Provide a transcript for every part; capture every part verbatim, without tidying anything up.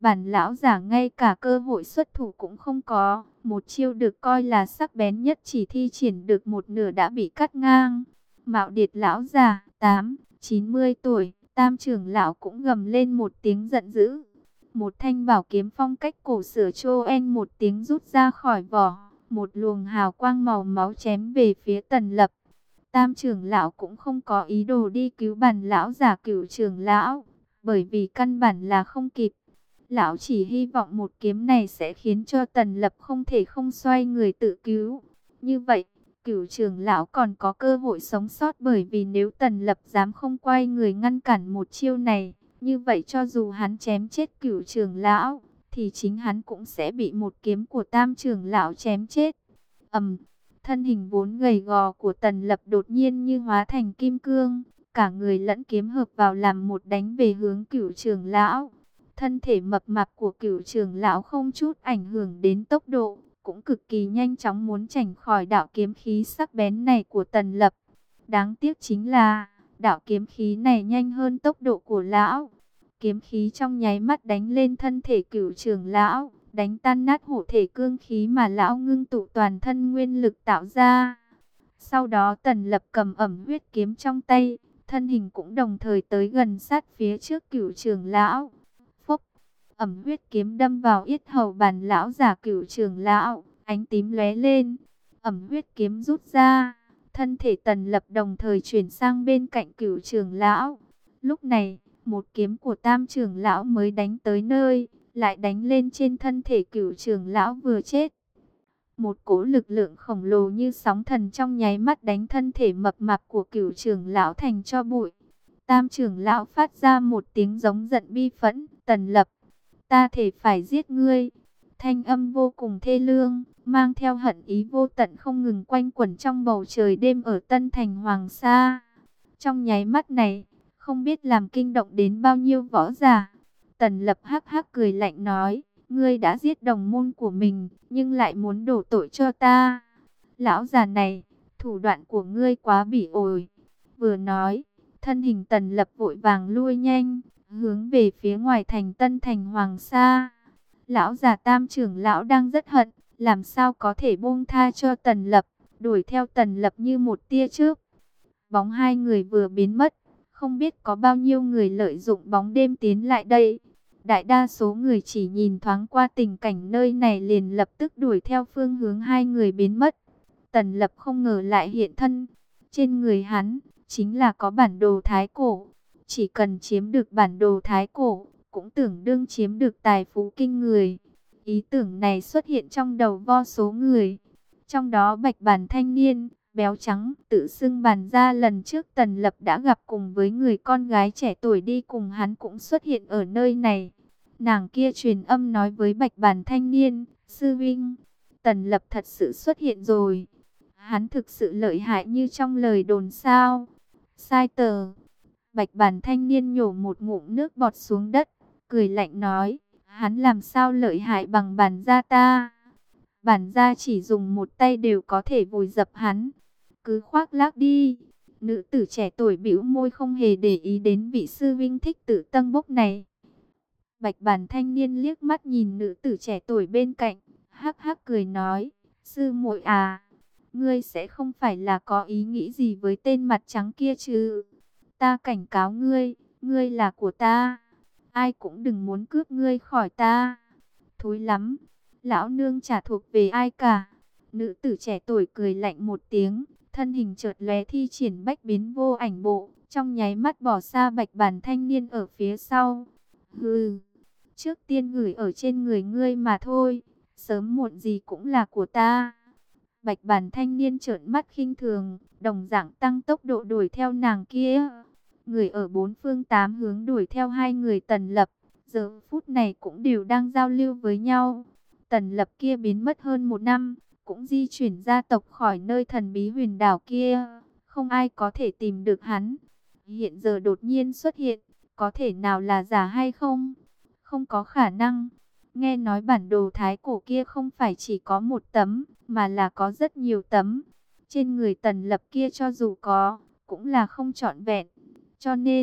Bản lão giả ngay cả cơ hội xuất thủ cũng không có, một chiêu được coi là sắc bén nhất chỉ thi triển được một nửa đã bị cắt ngang. Mạo Điệt lão già, tám, chín mươi tuổi, Tam trưởng lão cũng gầm lên một tiếng giận dữ. Một thanh bảo kiếm phong cách cổ xưa chô en một tiếng rút ra khỏi vỏ, một luồng hào quang màu máu chém về phía Tần Lập. Tam trưởng lão cũng không có ý đồ đi cứu bản lão giả Cửu trưởng lão, bởi vì căn bản là không kịp. Lão chỉ hy vọng một kiếm này sẽ khiến cho Tần Lập không thể không xoay người tự cứu. Như vậy, Cửu trưởng lão còn có cơ hội sống sót, bởi vì nếu Tần Lập dám không quay người ngăn cản một chiêu này, như vậy cho dù hắn chém chết Cửu trưởng lão, thì chính hắn cũng sẽ bị một kiếm của Tam trưởng lão chém chết. Ầm, thân hình vốn gầy gò của Tần Lập đột nhiên như hóa thành kim cương, cả người lẫn kiếm hợp vào làm một đánh về hướng Cửu trưởng lão. Thân thể mập mạp của Cửu trưởng lão không chút ảnh hưởng đến tốc độ, cũng cực kỳ nhanh chóng muốn tránh khỏi đạo kiếm khí sắc bén này của Tần Lập. Đáng tiếc chính là, đạo kiếm khí này nhanh hơn tốc độ của lão. Kiếm khí trong nháy mắt đánh lên thân thể Cửu trưởng lão, đánh tan nát hộ thể cương khí mà lão ngưng tụ toàn thân nguyên lực tạo ra. Sau đó Tần Lập cầm ẩm huyết kiếm trong tay, thân hình cũng đồng thời tới gần sát phía trước Cửu trưởng lão. Phốc, ẩm huyết kiếm đâm vào yết hầu bản lão giả Cửu trưởng lão, ánh tím lóe lên. Ẩm huyết kiếm rút ra, thân thể Tần Lập đồng thời chuyển sang bên cạnh Cửu trưởng lão. Lúc này, một kiếm của Tam trưởng lão mới đánh tới nơi, lại đánh lên trên thân thể Cửu trưởng lão vừa chết. Một cỗ lực lượng khổng lồ như sóng thần trong nháy mắt đánh thân thể mập mạp của Cửu trưởng lão thành tro bụi. Tam trưởng lão phát ra một tiếng giống giận bi phẫn, Tần Lập, ta thể phải giết ngươi. Thanh âm vô cùng thê lương, mang theo hận ý vô tận không ngừng quanh quẩn trong bầu trời đêm ở Tân Thành Hoàng Sa. Trong nháy mắt này, không biết làm kinh động đến bao nhiêu võ giả. Tần Lập hắc hắc cười lạnh nói, ngươi đã giết đồng môn của mình, nhưng lại muốn đổ tội cho ta. Lão già này, thủ đoạn của ngươi quá bỉ ổi. Vừa nói, thân hình Tần Lập vội vàng lui nhanh, hướng về phía ngoài thành Tân Thành Hoàng Sa. Lão già Tam trưởng lão đang rất hận, làm sao có thể buông tha cho Tần Lập, đuổi theo Tần Lập như một tia chớp. Bóng hai người vừa biến mất, không biết có bao nhiêu người lợi dụng bóng đêm tiến lại đây. Đại đa số người chỉ nhìn thoáng qua tình cảnh nơi này liền lập tức đuổi theo phương hướng hai người biến mất. Tần Lập không ngờ lại hiện thân. Trên người hắn, chính là có bản đồ thái cổ. Chỉ cần chiếm được bản đồ thái cổ, cũng tưởng đương chiếm được tài phú kinh người. Ý tưởng này xuất hiện trong đầu vô số người. Trong đó bạch bản thanh niên, béo trắng, tự xưng bản gia lần trước Tần Lập đã gặp cùng với người con gái trẻ tuổi đi cùng hắn cũng xuất hiện ở nơi này. Nàng kia truyền âm nói với bạch bản thanh niên, sư vinh, Tần Lập thật sự xuất hiện rồi. Hắn thực sự lợi hại như trong lời đồn sao? Sai tờ. Bạch bản thanh niên nhổ một ngụm nước bọt xuống đất, cười lạnh nói, hắn làm sao lợi hại bằng bản gia ta? Bản gia chỉ dùng một tay đều có thể vùi dập hắn. Cứ khoác lác đi. Nữ tử trẻ tuổi bĩu môi không hề để ý đến vị sư vinh thích tử tân bốc này. Bạch bản thanh niên liếc mắt nhìn nữ tử trẻ tuổi bên cạnh, hắc hắc cười nói, sư muội à, ngươi sẽ không phải là có ý nghĩ gì với tên mặt trắng kia chứ? Ta cảnh cáo ngươi, ngươi là của ta, ai cũng đừng muốn cướp ngươi khỏi ta. Thối lắm, lão nương chả thuộc về ai cả. Nữ tử trẻ tuổi cười lạnh một tiếng, thân hình chợt lóe thi triển bách biến vô ảnh bộ, trong nháy mắt bỏ xa bạch bản thanh niên ở phía sau. Hừ, trước tiên gửi ở trên người ngươi mà thôi, sớm muộn gì cũng là của ta. Bạch bản thanh niên trợn mắt khinh thường, đồng dạng tăng tốc độ đuổi theo nàng kia. Người ở bốn phương tám hướng đuổi theo hai người Tần Lập, giờ phút này cũng đều đang giao lưu với nhau. Tần Lập kia biến mất hơn một năm, cũng di chuyển gia tộc khỏi nơi thần bí huyền đảo kia, không ai có thể tìm được hắn. Hiện giờ đột nhiên xuất hiện, có thể nào là giả hay không? Không có khả năng. Nghe nói bản đồ thái cổ kia không phải chỉ có một tấm, mà là có rất nhiều tấm. Trên người Tần Lập kia cho dù có, cũng là không trọn vẹn. Cho nên,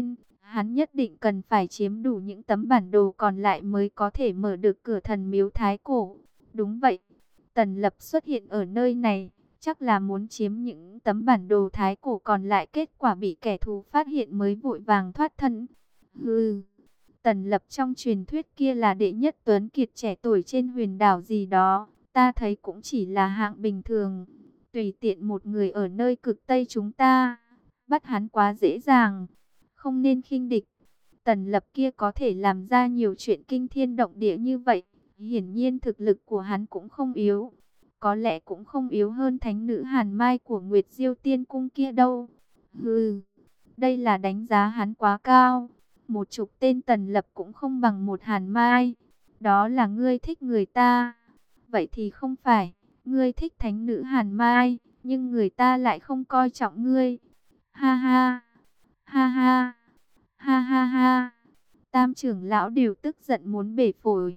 Hắn nhất định cần phải chiếm đủ những tấm bản đồ còn lại mới có thể mở được cửa thần miếu thái cổ. Đúng vậy, Tần Lập xuất hiện ở nơi này, chắc là muốn chiếm những tấm bản đồ thái cổ còn lại, kết quả bị kẻ thù phát hiện mới vội vàng thoát thân. Hừ, Tần Lập trong truyền thuyết kia là đệ nhất tuấn kiệt trẻ tuổi trên huyền đảo gì đó, ta thấy cũng chỉ là hạng bình thường. Tùy tiện một người ở nơi cực Tây chúng ta, bắt hắn quá dễ dàng, không nên khinh địch. Tần Lập kia có thể làm ra nhiều chuyện kinh thiên động địa như vậy, hiển nhiên thực lực của hắn cũng không yếu. Có lẽ cũng không yếu hơn thánh nữ Hàn Mai của Nguyệt Diêu Tiên Cung kia đâu. Hừ, đây là đánh giá hắn quá cao. Một chục tên Tần Lập cũng không bằng một Hàn Mai. Đó là ngươi thích người ta. Vậy thì không phải, ngươi thích thánh nữ Hàn Mai, nhưng người ta lại không coi trọng ngươi. Ha ha, ha ha, ha ha ha. Tam trưởng lão đều tức giận muốn bể phổi.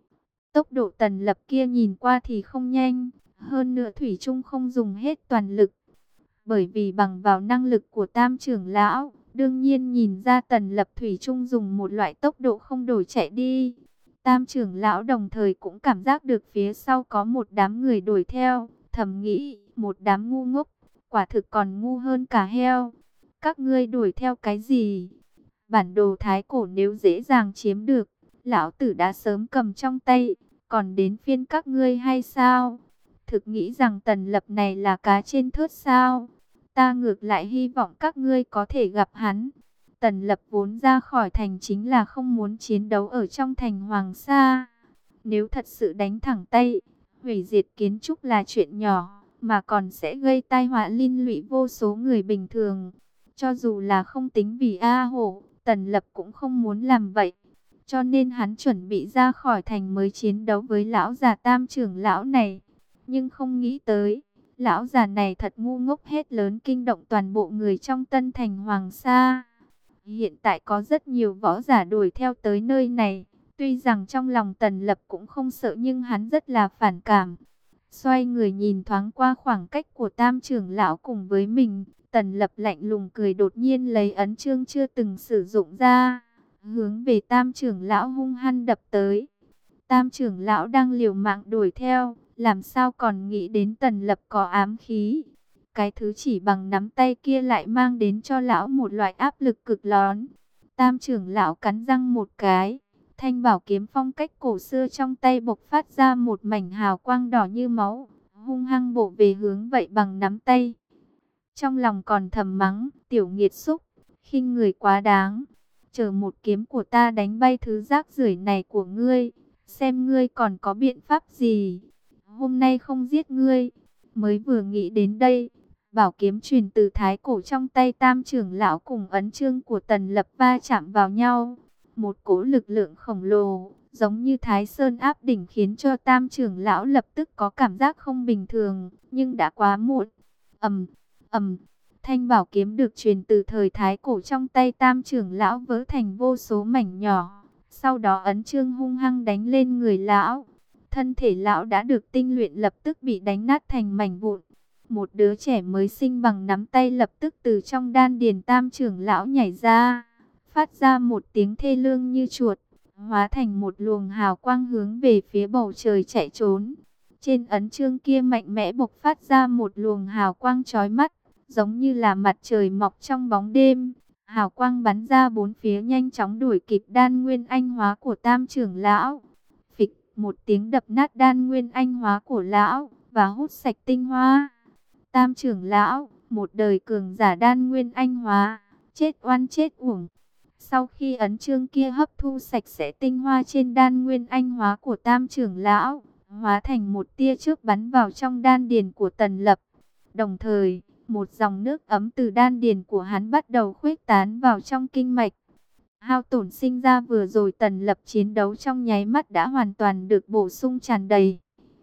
Tốc độ Tần Lập kia nhìn qua thì không nhanh, hơn nữa thủy chung không dùng hết toàn lực. Bởi vì bằng vào năng lực của Tam trưởng lão, đương nhiên nhìn ra Tần Lập thủy chung dùng một loại tốc độ không đổi chạy đi. Tam trưởng lão đồng thời cũng cảm giác được phía sau có một đám người đuổi theo, thầm nghĩ, một đám ngu ngốc, quả thực còn ngu hơn cả heo. Các ngươi đuổi theo cái gì? Bản đồ thái cổ nếu dễ dàng chiếm được, lão tử đã sớm cầm trong tay, còn đến phiên các ngươi hay sao? Thực nghĩ rằng Tần Lập này là cá trên thớt sao? Ta ngược lại hy vọng các ngươi có thể gặp hắn. Tần Lập vốn ra khỏi thành chính là không muốn chiến đấu ở trong thành Hoàng Sa. Nếu thật sự đánh thẳng tay, hủy diệt kiến trúc là chuyện nhỏ, mà còn sẽ gây tai họa liên lụy vô số người bình thường. Cho dù là không tính vì A Hổ, Tần Lập cũng không muốn làm vậy. Cho nên hắn chuẩn bị ra khỏi thành mới chiến đấu với lão già Tam trưởng lão này. Nhưng không nghĩ tới, lão già này thật ngu ngốc, hết lớn kinh động toàn bộ người trong Tân Thành Hoàng Sa. Hiện tại có rất nhiều võ giả đuổi theo tới nơi này. Tuy rằng trong lòng Tần Lập cũng không sợ nhưng hắn rất là phản cảm. Xoay người nhìn thoáng qua khoảng cách của Tam trưởng lão cùng với mình, Tần Lập lạnh lùng cười, đột nhiên lấy ấn chương chưa từng sử dụng ra, hướng về Tam trưởng lão hung hăng đập tới. Tam trưởng lão đang liều mạng đuổi theo, làm sao còn nghĩ đến Tần Lập có ám khí. Cái thứ chỉ bằng nắm tay kia lại mang đến cho lão một loại áp lực cực lớn. Tam trưởng lão cắn răng một cái, thanh bảo kiếm phong cách cổ xưa trong tay bộc phát ra một mảnh hào quang đỏ như máu, hung hăng bổ về hướng vậy bằng nắm tay. Trong lòng còn thầm mắng, tiểu nghiệt xúc, khinh người quá đáng. Chờ một kiếm của ta đánh bay thứ rác rưởi này của ngươi, xem ngươi còn có biện pháp gì. Hôm nay không giết ngươi. Mới vừa nghĩ đến đây, bảo kiếm truyền từ thái cổ trong tay Tam trưởng lão cùng ấn chương của Tần Lập va chạm vào nhau. Một cỗ lực lượng khổng lồ, giống như Thái Sơn áp đỉnh, khiến cho Tam trưởng lão lập tức có cảm giác không bình thường, nhưng đã quá muộn. Ầm, ầm, thanh bảo kiếm được truyền từ thời thái cổ trong tay Tam trưởng lão vỡ thành vô số mảnh nhỏ. Sau đó ấn chương hung hăng đánh lên người lão. Thân thể lão đã được tinh luyện lập tức bị đánh nát thành mảnh vụn. Một đứa trẻ mới sinh bằng nắm tay lập tức từ trong đan điền Tam trưởng lão nhảy ra, phát ra một tiếng thê lương như chuột, hóa thành một luồng hào quang hướng về phía bầu trời chạy trốn. Trên ấn chương kia mạnh mẽ bộc phát ra một luồng hào quang chói mắt, giống như là mặt trời mọc trong bóng đêm. Hào quang bắn ra bốn phía nhanh chóng đuổi kịp đan nguyên anh hóa của Tam trưởng lão. Phịch, một tiếng đập nát đan nguyên anh hóa của lão và hút sạch tinh hoa. Tam trưởng lão, một đời cường giả đan nguyên anh hóa, chết oan chết uổng. Sau khi ấn chương kia hấp thu sạch sẽ tinh hoa trên đan nguyên anh hóa của Tam trưởng lão, hóa thành một tia chớp bắn vào trong đan điền của Tần Lập. Đồng thời, một dòng nước ấm từ đan điền của hắn bắt đầu khuếch tán vào trong kinh mạch. Hao tổn sinh ra vừa rồi Tần Lập chiến đấu trong nháy mắt đã hoàn toàn được bổ sung tràn đầy.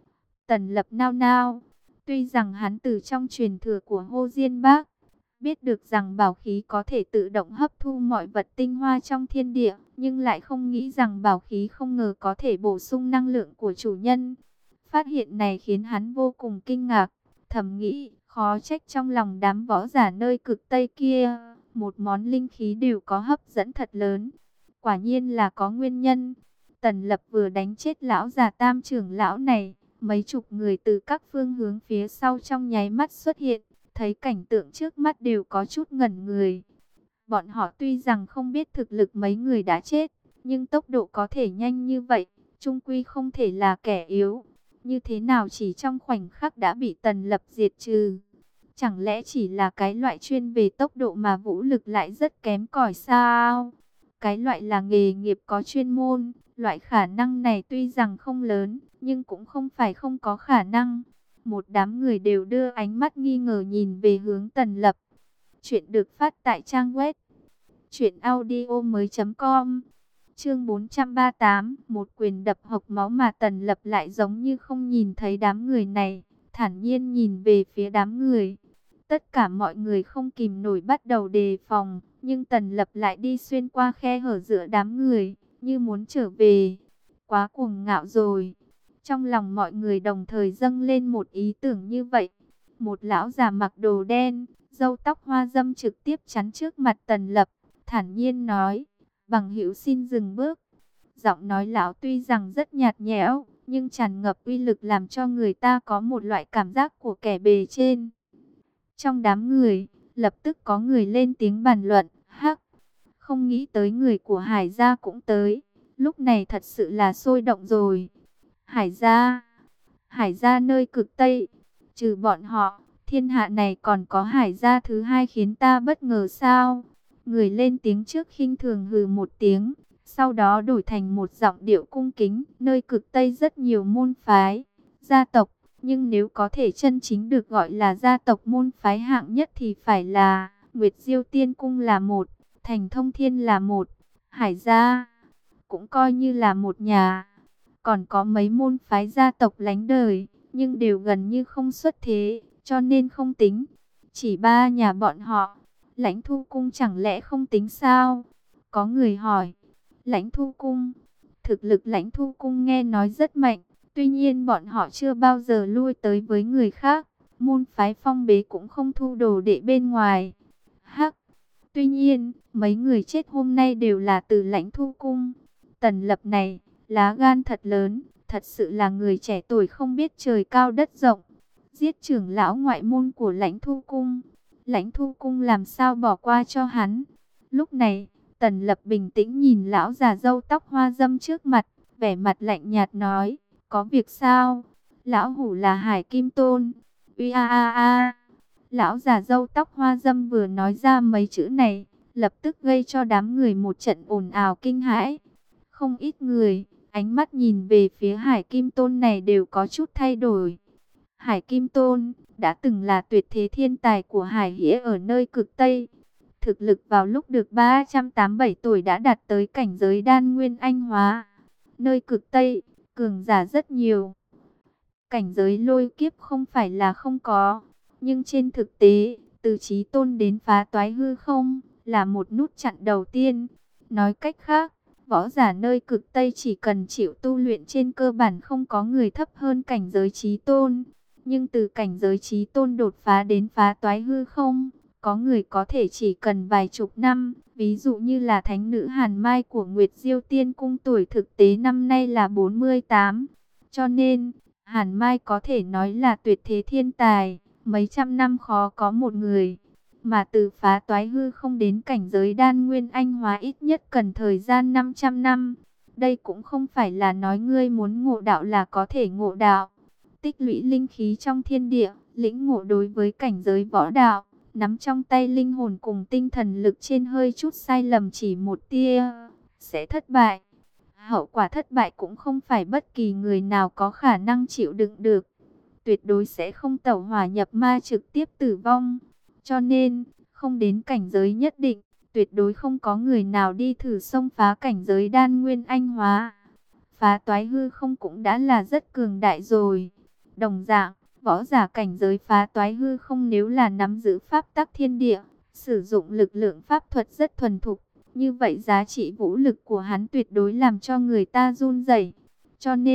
Tần Lập nao nao, tuy rằng hắn từ trong truyền thừa của Hồ Diên Bác, biết được rằng bảo khí có thể tự động hấp thu mọi vật tinh hoa trong thiên địa, nhưng lại không nghĩ rằng bảo khí không ngờ có thể bổ sung năng lượng của chủ nhân. Phát hiện này khiến hắn vô cùng kinh ngạc, thầm nghĩ, khó trách trong lòng đám võ giả nơi cực Tây kia, một món linh khí đều có hấp dẫn thật lớn. Quả nhiên là có nguyên nhân. Tần Lập vừa đánh chết lão già Tam trưởng lão này, mấy chục người từ các phương hướng phía sau trong nháy mắt xuất hiện, thấy cảnh tượng trước mắt đều có chút ngẩn người. Bọn họ tuy rằng không biết thực lực mấy người đã chết, nhưng tốc độ có thể nhanh như vậy, chung quy không thể là kẻ yếu. Như thế nào chỉ trong khoảnh khắc đã bị Tần Lập diệt trừ? Chẳng lẽ chỉ là cái loại chuyên về tốc độ mà vũ lực lại rất kém cỏi sao? Cái loại là nghề nghiệp có chuyên môn, loại khả năng này tuy rằng không lớn, nhưng cũng không phải không có khả năng. Một đám người đều đưa ánh mắt nghi ngờ nhìn về hướng Tần Lập. Chuyện được phát tại trang web truyện audio mới chấm com. Chương bốn trăm ba mươi tám, một quyền đập hộc máu mà Tần Lập lại giống như không nhìn thấy đám người này, thản nhiên nhìn về phía đám người. Tất cả mọi người không kìm nổi bắt đầu đề phòng, nhưng Tần Lập lại đi xuyên qua khe hở giữa đám người, như muốn trở về. Quá cuồng ngạo rồi. Trong lòng mọi người đồng thời dâng lên một ý tưởng như vậy. Một lão già mặc đồ đen, râu tóc hoa râm trực tiếp chắn trước mặt Tần Lập, thản nhiên nói: "Bằng hữu xin dừng bước." Giọng nói lão tuy rằng rất nhạt nhẽo, nhưng tràn ngập uy lực làm cho người ta có một loại cảm giác của kẻ bề trên. Trong đám người, lập tức có người lên tiếng bàn luận: "Hắc, không nghĩ tới người của Hải gia cũng tới." Lúc này thật sự là sôi động rồi. Hải gia, Hải gia nơi cực Tây, trừ bọn họ, thiên hạ này còn có Hải gia thứ hai khiến ta bất ngờ sao? Người lên tiếng trước khinh thường hừ một tiếng, sau đó đổi thành một giọng điệu cung kính. Nơi cực Tây rất nhiều môn phái, gia tộc, nhưng nếu có thể chân chính được gọi là gia tộc môn phái hạng nhất thì phải là Nguyệt Diêu Tiên Cung là một, Thành Thông Thiên là một, Hải gia cũng coi như là một nhà. Còn có mấy môn phái gia tộc lánh đời, nhưng đều gần như không xuất thế, cho nên không tính. Chỉ ba nhà bọn họ. Lãnh Thu Cung chẳng lẽ không tính sao? Có người hỏi. Lãnh Thu Cung, thực lực Lãnh Thu Cung nghe nói rất mạnh, tuy nhiên bọn họ chưa bao giờ lui tới với người khác. Môn phái phong bế cũng không thu đồ đệ bên ngoài. Hắc, tuy nhiên, mấy người chết hôm nay đều là từ Lãnh Thu Cung. Tần Lập này, lá gan thật lớn, thật sự là người trẻ tuổi không biết trời cao đất rộng. Giết trưởng lão ngoại môn của Lãnh Thu Cung. Lãnh Thu Cung làm sao bỏ qua cho hắn? Lúc này, Tần Lập bình tĩnh nhìn lão già râu tóc hoa râm trước mặt, vẻ mặt lạnh nhạt nói: "Có việc sao?" "Lão hủ là Hải Kim Tôn." Uy a a a. Lão già râu tóc hoa râm vừa nói ra mấy chữ này, lập tức gây cho đám người một trận ồn ào kinh hãi. Không ít người, ánh mắt nhìn về phía Hải Kim Tôn này đều có chút thay đổi. Hải Kim Tôn đã từng là tuyệt thế thiên tài của Hải Hĩa ở nơi cực Tây. Thực lực vào lúc được ba trăm tám mươi bảy tuổi đã đạt tới cảnh giới đan nguyên anh hóa. Nơi cực Tây, cường giả rất nhiều. Cảnh giới lôi kiếp không phải là không có. Nhưng trên thực tế, từ chí tôn đến phá toái hư không, là một nút chặn đầu tiên. Nói cách khác, võ giả nơi cực Tây chỉ cần chịu tu luyện trên cơ bản không có người thấp hơn cảnh giới chí tôn. Nhưng từ cảnh giới chí tôn đột phá đến phá toái hư không, có người có thể chỉ cần vài chục năm. Ví dụ như là thánh nữ Hàn Mai của Nguyệt Diêu Tiên Cung, tuổi thực tế năm nay là bốn mươi tám. Cho nên, Hàn Mai có thể nói là tuyệt thế thiên tài, mấy trăm năm khó có một người. Mà từ phá toái hư không đến cảnh giới đan nguyên anh hóa ít nhất cần thời gian năm trăm năm. Đây cũng không phải là nói ngươi muốn ngộ đạo là có thể ngộ đạo. Tích lũy linh khí trong thiên địa, lĩnh ngộ đối với cảnh giới võ đạo, nắm trong tay linh hồn cùng tinh thần lực trên hơi chút sai lầm chỉ một tia, sẽ thất bại. Hậu quả thất bại cũng không phải bất kỳ người nào có khả năng chịu đựng được. Tuyệt đối sẽ không tẩu hỏa nhập ma trực tiếp tử vong. Cho nên, không đến cảnh giới nhất định, tuyệt đối không có người nào đi thử xông phá cảnh giới đan nguyên anh hóa. Phá toái hư không cũng đã là rất cường đại rồi. Đồng dạng, võ giả cảnh giới phá toái hư không nếu là nắm giữ pháp tắc thiên địa, sử dụng lực lượng pháp thuật rất thuần thục, như vậy giá trị vũ lực của hắn tuyệt đối làm cho người ta run rẩy. Cho nên,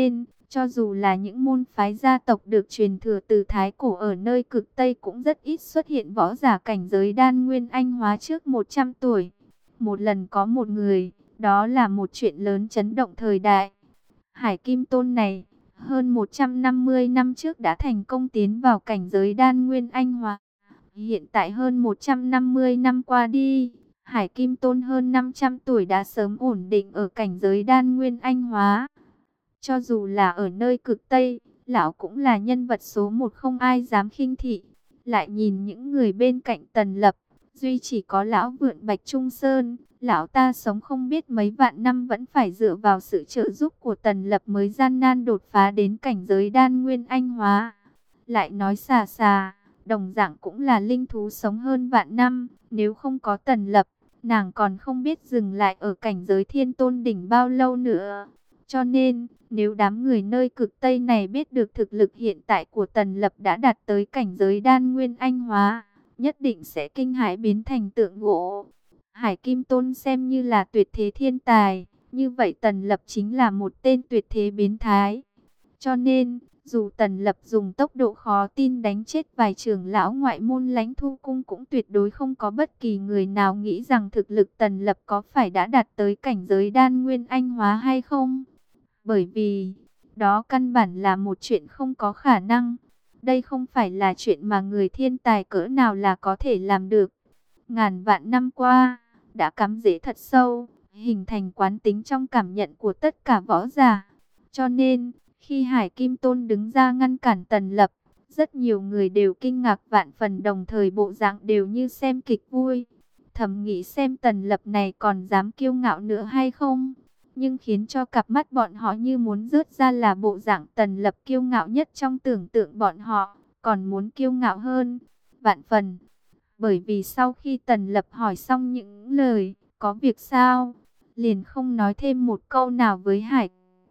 Cho dù là những môn phái gia tộc được truyền thừa từ Thái Cổ ở nơi cực Tây cũng rất ít xuất hiện võ giả cảnh giới đan nguyên anh hóa trước một trăm tuổi. Một lần có một người, đó là một chuyện lớn chấn động thời đại. Hải Kim Tôn này, hơn một trăm năm mươi năm trước đã thành công tiến vào cảnh giới đan nguyên anh hóa. Hiện tại hơn một trăm năm mươi năm qua đi, Hải Kim Tôn hơn năm trăm tuổi đã sớm ổn định ở cảnh giới đan nguyên anh hóa. Cho dù là ở nơi cực Tây, lão cũng là nhân vật số một không ai dám khinh thị. Lại nhìn những người bên cạnh Tần Lập, duy chỉ có lão vượn Bạch Trung Sơn, lão ta sống không biết mấy vạn năm vẫn phải dựa vào sự trợ giúp của Tần Lập mới gian nan đột phá đến cảnh giới đan nguyên anh hóa. Lại nói xà xà, đồng dạng cũng là linh thú sống hơn vạn năm, nếu không có Tần Lập, nàng còn không biết dừng lại ở cảnh giới thiên tôn đỉnh bao lâu nữa. Cho nên, nếu đám người nơi cực Tây này biết được thực lực hiện tại của Tần Lập đã đạt tới cảnh giới đan nguyên anh hóa, nhất định sẽ kinh hãi biến thành tượng gỗ. Hải Kim Tôn xem như là tuyệt thế thiên tài, như vậy Tần Lập chính là một tên tuyệt thế biến thái. Cho nên, dù Tần Lập dùng tốc độ khó tin đánh chết vài trưởng lão ngoại môn Lãnh Thu Cung cũng tuyệt đối không có bất kỳ người nào nghĩ rằng thực lực Tần Lập có phải đã đạt tới cảnh giới đan nguyên anh hóa hay không. Bởi vì, đó căn bản là một chuyện không có khả năng. Đây không phải là chuyện mà người thiên tài cỡ nào là có thể làm được. Ngàn vạn năm qua, đã cắm rễ thật sâu, hình thành quán tính trong cảm nhận của tất cả võ giả. Cho nên, khi Hải Kim Tôn đứng ra ngăn cản Tần Lập, rất nhiều người đều kinh ngạc vạn phần, đồng thời bộ dạng đều như xem kịch vui. Thầm nghĩ xem Tần Lập này còn dám kiêu ngạo nữa hay không. Nhưng khiến cho cặp mắt bọn họ như muốn rớt ra là bộ dạng Tần Lập kiêu ngạo nhất trong tưởng tượng bọn họ, còn muốn kiêu ngạo hơn vạn phần. Bởi vì sau khi Tần Lập hỏi xong những lời có việc sao, liền không nói thêm một câu nào với Hải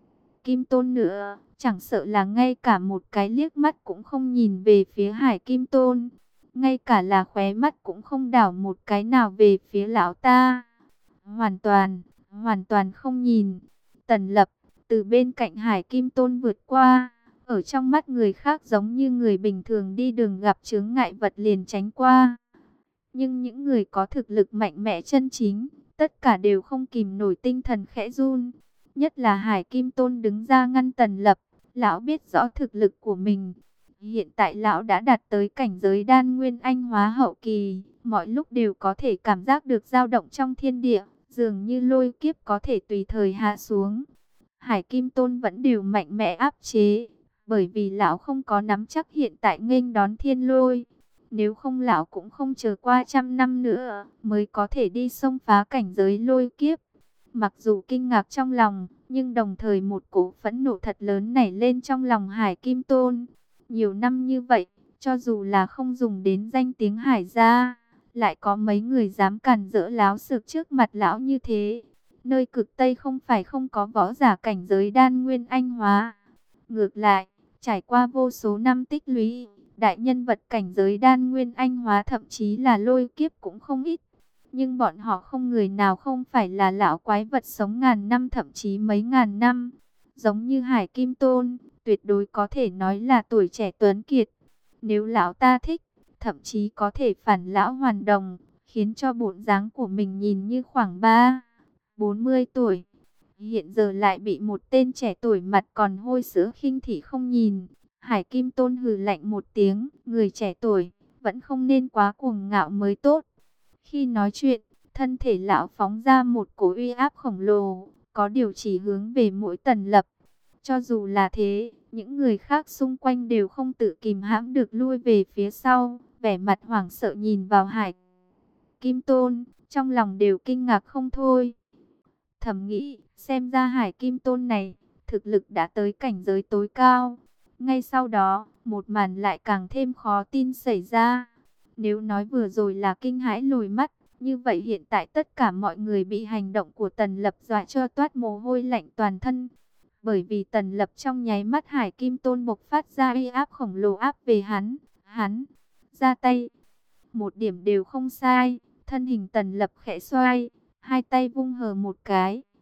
Kim Tôn nữa, chẳng sợ là ngay cả một cái liếc mắt cũng không nhìn về phía Hải Kim Tôn, ngay cả là khóe mắt cũng không đảo một cái nào về phía lão ta. Hoàn toàn, hoàn toàn không nhìn. Tần Lập từ bên cạnh Hải Kim Tôn vượt qua, ở trong mắt người khác giống như người bình thường đi đường gặp chướng ngại vật liền tránh qua. Nhưng những người có thực lực mạnh mẽ chân chính, tất cả đều không kìm nổi tinh thần khẽ run. Nhất là Hải Kim Tôn đứng ra ngăn Tần Lập, lão biết rõ thực lực của mình. Hiện tại lão đã đạt tới cảnh giới đan nguyên anh hóa hậu kỳ, mọi lúc đều có thể cảm giác được dao động trong thiên địa, dường như lôi kiếp có thể tùy thời hạ xuống. Hải Kim Tôn vẫn đều mạnh mẽ áp chế, bởi vì lão không có nắm chắc hiện tại nghênh đón thiên lôi. Nếu không lão cũng không chờ qua trăm năm nữa mới có thể đi xông phá cảnh giới lôi kiếp. Mặc dù kinh ngạc trong lòng, nhưng đồng thời một cỗ phẫn nộ thật lớn nảy lên trong lòng Hải Kim Tôn. Nhiều năm như vậy, cho dù là không dùng đến danh tiếng Hải gia, lại có mấy người dám cản rỡ láo xược trước mặt lão như thế. Nơi cực Tây không phải không có võ giả cảnh giới đan nguyên anh hóa. Ngược lại, trải qua vô số năm tích lũy, đại nhân vật cảnh giới đan nguyên anh hóa thậm chí là lôi kiếp cũng không ít. Nhưng bọn họ không người nào không phải là lão quái vật sống ngàn năm thậm chí mấy ngàn năm. Giống như Hải Kim Tôn, tuyệt đối có thể nói là tuổi trẻ tuấn kiệt. Nếu lão ta thích, thậm chí có thể phản lão hoàn đồng, khiến cho bộ dáng của mình nhìn như khoảng ba, bốn mươi tuổi. Hiện giờ lại bị một tên trẻ tuổi mặt còn hôi sữa khinh thị không nhìn. Hải Kim Tôn hừ lạnh một tiếng, người trẻ tuổi, vẫn không nên quá cuồng ngạo mới tốt. Khi nói chuyện, thân thể lão phóng ra một cỗ uy áp khổng lồ, có điều chỉ hướng về mỗi Tần Lập. Cho dù là thế, những người khác xung quanh đều không tự kìm hãm được lui về phía sau, vẻ mặt hoảng sợ nhìn vào Hải Kim Tôn, trong lòng đều kinh ngạc không thôi. Thầm nghĩ, xem ra Hải Kim Tôn này, thực lực đã tới cảnh giới tối cao. Ngay sau đó, một màn lại càng thêm khó tin xảy ra. Nếu nói vừa rồi là kinh hãi lồi mắt, như vậy hiện tại tất cả mọi người bị hành động của Tần Lập dọa cho toát mồ hôi lạnh toàn thân. Bởi vì Tần Lập trong nháy mắt Hải Kim Tôn bộc phát ra uy áp khổng lồ áp về hắn, hắn ra tay. Một điểm đều không sai, thân hình Tần Lập khẽ xoay, hai tay vung hờ một cái.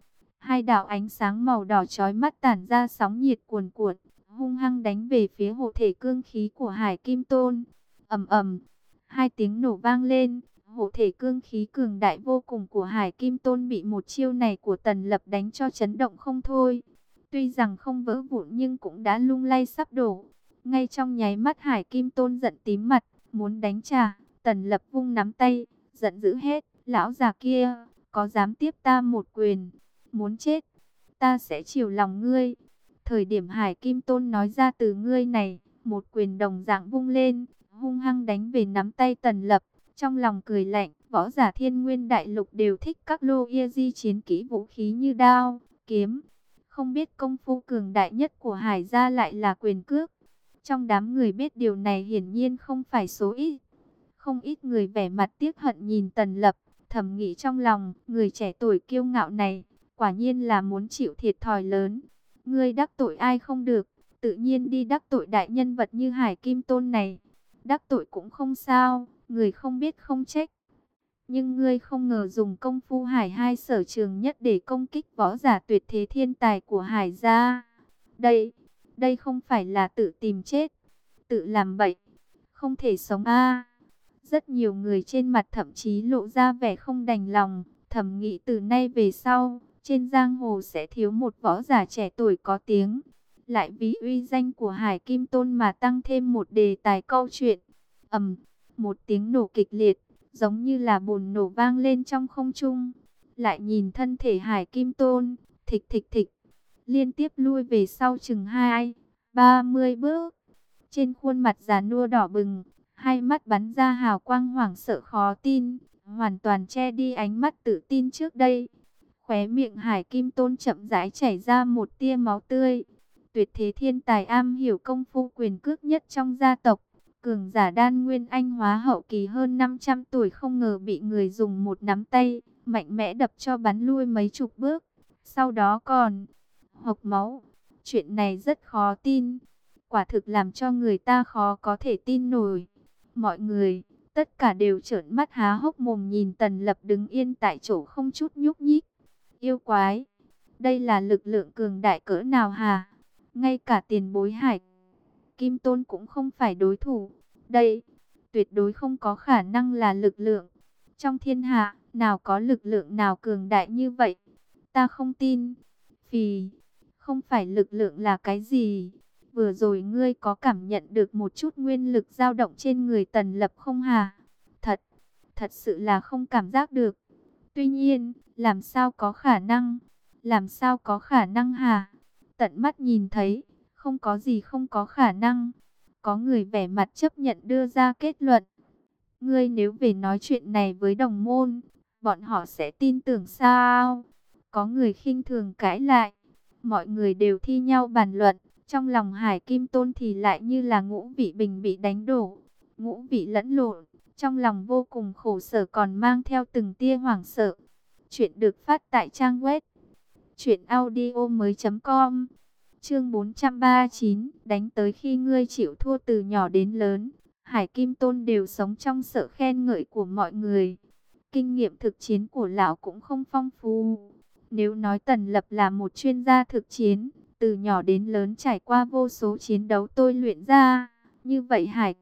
Hai đạo ánh sáng màu đỏ chói mắt tản ra sóng nhiệt cuồn cuộn, hung hăng đánh về phía hộ thể cương khí của Hải Kim Tôn. Ầm ầm, hai tiếng nổ vang lên, hộ thể cương khí cường đại vô cùng của Hải Kim Tôn bị một chiêu này của Tần Lập đánh cho chấn động không thôi. Tuy rằng không vỡ vụn nhưng cũng đã lung lay sắp đổ. Ngay trong nháy mắt Hải Kim Tôn giận tím mặt, muốn đánh trả. Tần Lập vung nắm tay, giận dữ hết, lão già kia, có dám tiếp ta một quyền, muốn chết, ta sẽ chiều lòng ngươi. Thời điểm Hải Kim Tôn nói ra từ ngươi này, một quyền đồng dạng vung lên, hung hăng đánh về nắm tay Tần Lập. Trong lòng cười lạnh, võ giả Thiên Nguyên Đại Lục đều thích các lô ia di chiến kỹ vũ khí như đao, kiếm. Không biết công phu cường đại nhất của Hải gia lại là quyền cước. Trong đám người biết điều này hiển nhiên không phải số ít. Không ít người vẻ mặt tiếc hận nhìn Tần Lập, thầm nghĩ trong lòng, người trẻ tuổi kiêu ngạo này, quả nhiên là muốn chịu thiệt thòi lớn. Ngươi đắc tội ai không được, tự nhiên đi đắc tội đại nhân vật như Hải Kim Tôn này. Đắc tội cũng không sao, người không biết không trách. Nhưng ngươi không ngờ dùng công phu Hải hai sở trường nhất để công kích võ giả tuyệt thế thiên tài của Hải gia. Đây, đây không phải là tự tìm chết, tự làm bậy, không thể sống a. Rất nhiều người trên mặt thậm chí lộ ra vẻ không đành lòng, thầm nghĩ từ nay về sau, trên giang hồ sẽ thiếu một võ giả trẻ tuổi có tiếng. Lại vì uy danh của Hải Kim Tôn mà tăng thêm một đề tài câu chuyện. Ầm, một tiếng nổ kịch liệt, giống như là bùn nổ vang lên trong không trung. Lại nhìn thân thể Hải Kim Tôn, thịch thịch thịch, liên tiếp lui về sau chừng hai, ba mươi bước. Trên khuôn mặt già nua đỏ bừng, hai mắt bắn ra hào quang hoảng sợ khó tin, hoàn toàn che đi ánh mắt tự tin trước đây. Khóe miệng Hải Kim Tôn chậm rãi chảy ra một tia máu tươi. Tuyệt thế thiên tài am hiểu công phu quyền cước nhất trong gia tộc. Cường giả đan nguyên anh hóa hậu kỳ hơn năm trăm tuổi không ngờ bị người dùng một nắm tay, mạnh mẽ đập cho bắn lui mấy chục bước. Sau đó còn hộc máu. Chuyện này rất khó tin. Quả thực làm cho người ta khó có thể tin nổi. Mọi người, tất cả đều trợn mắt há hốc mồm nhìn Tần Lập đứng yên tại chỗ không chút nhúc nhích. Yêu quái, đây là lực lượng cường đại cỡ nào hả? Ngay cả tiền bối Hải Kim Tôn cũng không phải đối thủ. Đây, tuyệt đối không có khả năng là lực lượng. Trong thiên hạ, nào có lực lượng nào cường đại như vậy? Ta không tin. Phì, không phải lực lượng là cái gì? Vừa rồi ngươi có cảm nhận được một chút nguyên lực dao động trên người Tần Lập không hả? Thật, thật sự là không cảm giác được. Tuy nhiên, làm sao có khả năng? Làm sao có khả năng hả? Tận mắt nhìn thấy, không có gì không có khả năng. Có người vẻ mặt chấp nhận đưa ra kết luận. Ngươi nếu về nói chuyện này với đồng môn, bọn họ sẽ tin tưởng sao? Có người khinh thường cãi lại. Mọi người đều thi nhau bàn luận. Trong lòng Hải Kim Tôn thì lại như là ngũ vị bình bị đánh đổ. Ngũ vị lẫn lộn, trong lòng vô cùng khổ sở còn mang theo từng tia hoảng sợ. Chuyện được phát tại trang web truyện audio mới chấm com. Chương bốn trăm ba mươi chín, đánh tới khi ngươi chịu thua. Từ nhỏ đến lớn, Hải Kim Tôn đều sống trong sự khen ngợi của mọi người. Kinh nghiệm thực chiến của lão cũng không phong phú. Nếu nói Tần Lập là một chuyên gia thực chiến, từ nhỏ đến lớn trải qua vô số chiến đấu tôi luyện ra, như vậy Hải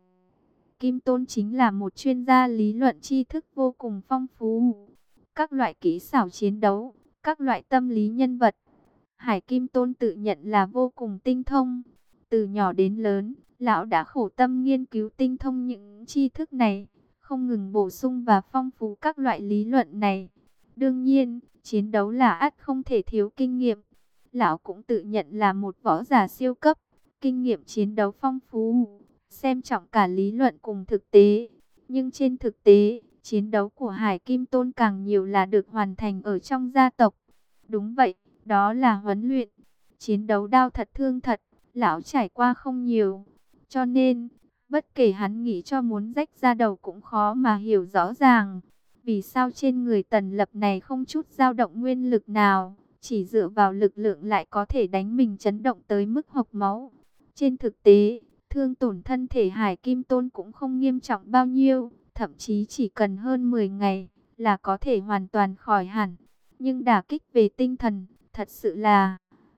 Kim Tôn chính là một chuyên gia lý luận tri thức vô cùng phong phú. Các loại kỹ xảo chiến đấu, các loại tâm lý nhân vật, Hải Kim Tôn tự nhận là vô cùng tinh thông. Từ nhỏ đến lớn, lão đã khổ tâm nghiên cứu tinh thông những tri thức này, không ngừng bổ sung và phong phú các loại lý luận này. Đương nhiên, chiến đấu là ắt không thể thiếu kinh nghiệm. Lão cũng tự nhận là một võ giả siêu cấp, kinh nghiệm chiến đấu phong phú, xem trọng cả lý luận cùng thực tế. Nhưng trên thực tế, chiến đấu của Hải Kim Tôn càng nhiều là được hoàn thành ở trong gia tộc. Đúng vậy, đó là huấn luyện. Chiến đấu đao thật thương thật, lão trải qua không nhiều. Cho nên, bất kể hắn nghĩ cho muốn rách ra đầu cũng khó mà hiểu rõ ràng. Vì sao trên người Tần Lập này không chút dao động nguyên lực nào, chỉ dựa vào lực lượng lại có thể đánh mình chấn động tới mức hộc máu. Trên thực tế, thương tổn thân thể Hải Kim Tôn cũng không nghiêm trọng bao nhiêu, thậm chí chỉ cần hơn mười ngày là có thể hoàn toàn khỏi hẳn. Nhưng đả kích về tinh thần, thật sự là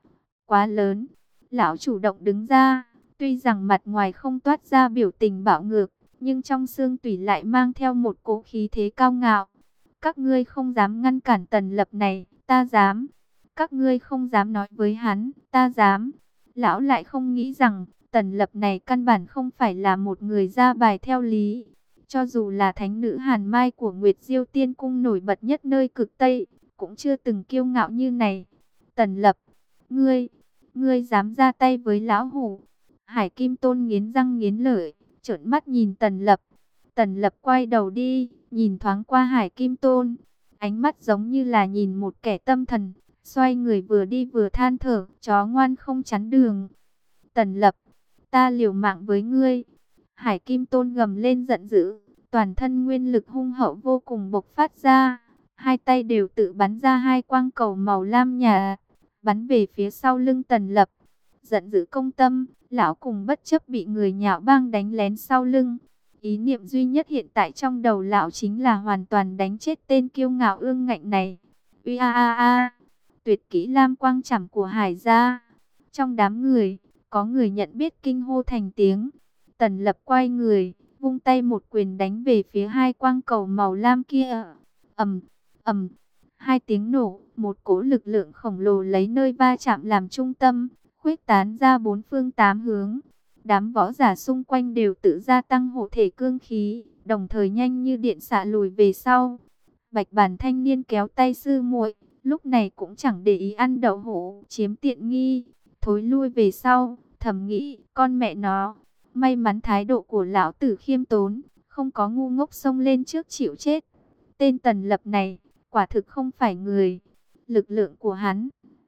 quá lớn. Lão chủ động đứng ra, tuy rằng mặt ngoài không toát ra biểu tình bạo ngược, nhưng trong xương tủy lại mang theo một cỗ khí thế cao ngạo. Các ngươi không dám ngăn cản Tần Lập này, ta dám. Các ngươi không dám nói với hắn, ta dám. Lão lại không nghĩ rằng, Tần Lập này căn bản không phải là một người ra bài theo lý. Cho dù là thánh nữ Hàn Mai của Nguyệt Diêu Tiên Cung nổi bật nhất nơi cực Tây, cũng chưa từng kiêu ngạo như này. Tần Lập, ngươi, ngươi dám ra tay với lão hủ. Hải Kim Tôn nghiến răng nghiến lợi, trợn mắt nhìn Tần Lập. Tần Lập quay đầu đi, nhìn thoáng qua Hải Kim Tôn. Ánh mắt giống như là nhìn một kẻ tâm thần, xoay người vừa đi vừa than thở, chó ngoan không chắn đường. Tần Lập, ta liều mạng với ngươi. Hải Kim Tôn gầm lên giận dữ, toàn thân nguyên lực hung hậu vô cùng bộc phát ra. Hai tay đều tự bắn ra hai quang cầu màu lam nhạt, bắn về phía sau lưng Tần Lập. Giận dữ công tâm, lão cùng bất chấp bị người nhạo bang đánh lén sau lưng. Ý niệm duy nhất hiện tại trong đầu lão chính là hoàn toàn đánh chết tên kiêu ngạo ương ngạnh này. Uy a a a, tuyệt kỹ lam quang chảm của Hải gia. Trong đám người, có người nhận biết kinh hô thành tiếng. Tần Lập quay người, vung tay một quyền đánh về phía hai quang cầu màu lam kia. Ầm, ầm, hai tiếng nổ, một cỗ lực lượng khổng lồ lấy nơi va chạm làm trung tâm, khuếch tán ra bốn phương tám hướng. Đám võ giả xung quanh đều tự gia tăng hộ thể cương khí, đồng thời nhanh như điện xạ lùi về sau. Bạch Bản thanh niên kéo tay sư muội, lúc này cũng chẳng để ý ăn đậu hũ chiếm tiện nghi, thối lui về sau, thầm nghĩ, con mẹ nó, may mắn thái độ của lão tử khiêm tốn, không có ngu ngốc xông lên trước chịu chết. Tên Tần Lập này, quả thực không phải người, lực lượng của hắn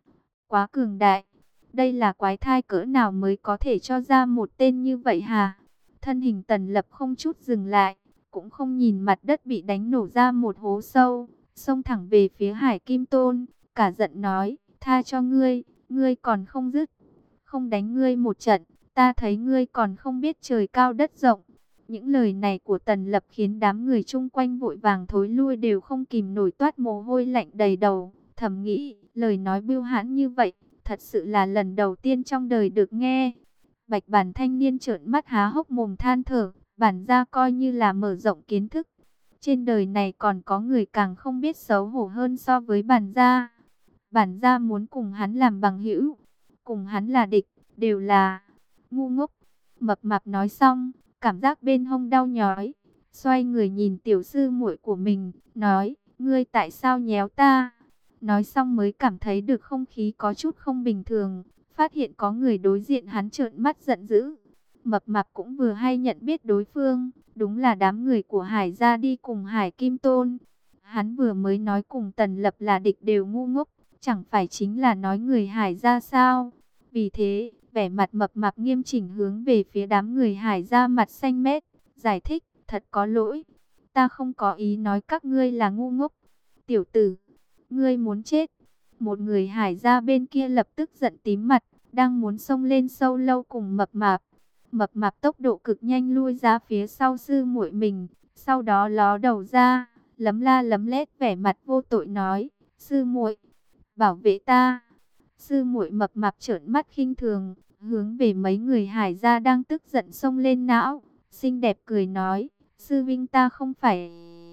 quá cường đại. Đây là quái thai cỡ nào mới có thể cho ra một tên như vậy hả? Thân hình Tần Lập không chút dừng lại, cũng không nhìn mặt đất bị đánh nổ ra một hố sâu, xông thẳng về phía Hải Kim Tôn, cả giận nói, tha cho ngươi, ngươi còn không dứt, không đánh ngươi một trận, ta thấy ngươi còn không biết trời cao đất rộng. Những lời này của Tần Lập khiến đám người chung quanh vội vàng thối lui đều không kìm nổi toát mồ hôi lạnh đầy đầu, thầm nghĩ, lời nói bưu hãn như vậy, thật sự là lần đầu tiên trong đời được nghe. Bạch Bản thanh niên trợn mắt há hốc mồm than thở, bản gia coi như là mở rộng kiến thức. Trên đời này còn có người càng không biết xấu hổ hơn so với bản gia. Bản gia muốn cùng hắn làm bằng hữu, cùng hắn là địch, đều là ngu ngốc. Mập mạp nói xong, cảm giác bên hông đau nhói, xoay người nhìn tiểu sư muội của mình, nói, ngươi tại sao nhéo ta? Nói xong mới cảm thấy được không khí có chút không bình thường, phát hiện có người đối diện hắn trợn mắt giận dữ. Mập mạp cũng vừa hay nhận biết đối phương, đúng là đám người của Hải gia đi cùng Hải Kim Tôn. Hắn vừa mới nói cùng Tần Lập là địch đều ngu ngốc, chẳng phải chính là nói người Hải gia sao? Vì thế, vẻ mặt mập mạp nghiêm chỉnh hướng về phía đám người Hải gia mặt xanh mét, giải thích, thật có lỗi, ta không có ý nói các ngươi là ngu ngốc. Tiểu tử, ngươi muốn chết. Một người Hải gia bên kia lập tức giận tím mặt, đang muốn xông lên sâu lâu cùng mập mạp. Mập mạp tốc độ cực nhanh lui ra phía sau sư muội mình, sau đó ló đầu ra, lấm la lấm lét vẻ mặt vô tội nói, sư muội, bảo vệ ta. Sư muội mập mạp trợn mắt khinh thường, hướng về mấy người Hải gia đang tức giận xông lên não, xinh đẹp cười nói, sư vinh ta không phải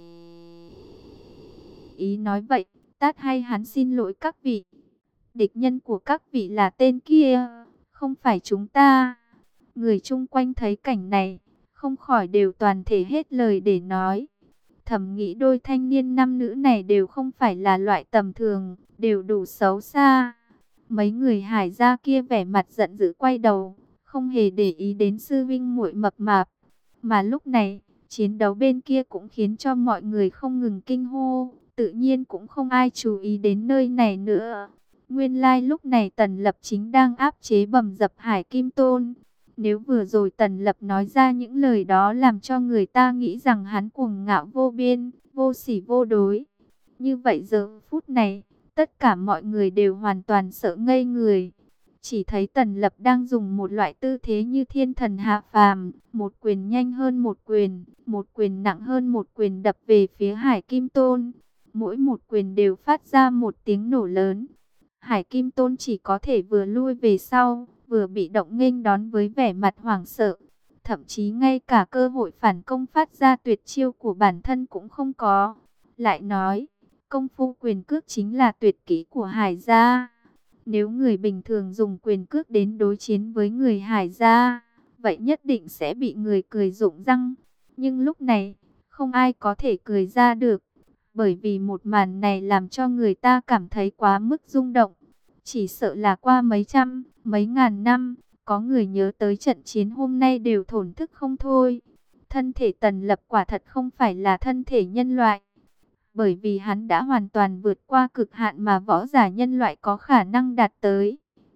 ý nói vậy, tát hay hắn xin lỗi các vị. Địch nhân của các vị là tên kia, không phải chúng ta. Người chung quanh thấy cảnh này, không khỏi đều toàn thể hết lời để nói. Thầm nghĩ đôi thanh niên nam nữ này đều không phải là loại tầm thường, đều đủ xấu xa. Mấy người Hải gia kia vẻ mặt giận dữ quay đầu, không hề để ý đến sư vinh muội mập mạp. Mà lúc này, chiến đấu bên kia cũng khiến cho mọi người không ngừng kinh hô, tự nhiên cũng không ai chú ý đến nơi này nữa. Nguyên lai like lúc này Tần Lập chính đang áp chế bầm dập Hải Kim Tôn. Nếu vừa rồi Tần Lập nói ra những lời đó làm cho người ta nghĩ rằng hắn cuồng ngạo vô biên, vô sỉ vô đối. Như vậy giờ phút này, tất cả mọi người đều hoàn toàn sợ ngây người. Chỉ thấy Tần Lập đang dùng một loại tư thế như thiên thần hạ phàm, một quyền nhanh hơn một quyền, một quyền nặng hơn một quyền đập về phía Hải Kim Tôn. Mỗi một quyền đều phát ra một tiếng nổ lớn. Hải Kim Tôn chỉ có thể vừa lui về sau, vừa bị động nghênh đón với vẻ mặt hoảng sợ. Thậm chí ngay cả cơ hội phản công phát ra tuyệt chiêu của bản thân cũng không có. Lại nói, công phu quyền cước chính là tuyệt kỹ của Hải gia. Nếu người bình thường dùng quyền cước đến đối chiến với người Hải gia, vậy nhất định sẽ bị người cười rụng răng. Nhưng lúc này, không ai có thể cười ra được. Bởi vì một màn này làm cho người ta cảm thấy quá mức rung động. Chỉ sợ là qua mấy trăm, mấy ngàn năm, có người nhớ tới trận chiến hôm nay đều thổn thức không thôi. Thân thể Tần Lập quả thật không phải là thân thể nhân loại. Bởi vì hắn đã hoàn toàn vượt qua cực hạn mà võ giả nhân loại có khả năng đạt tới.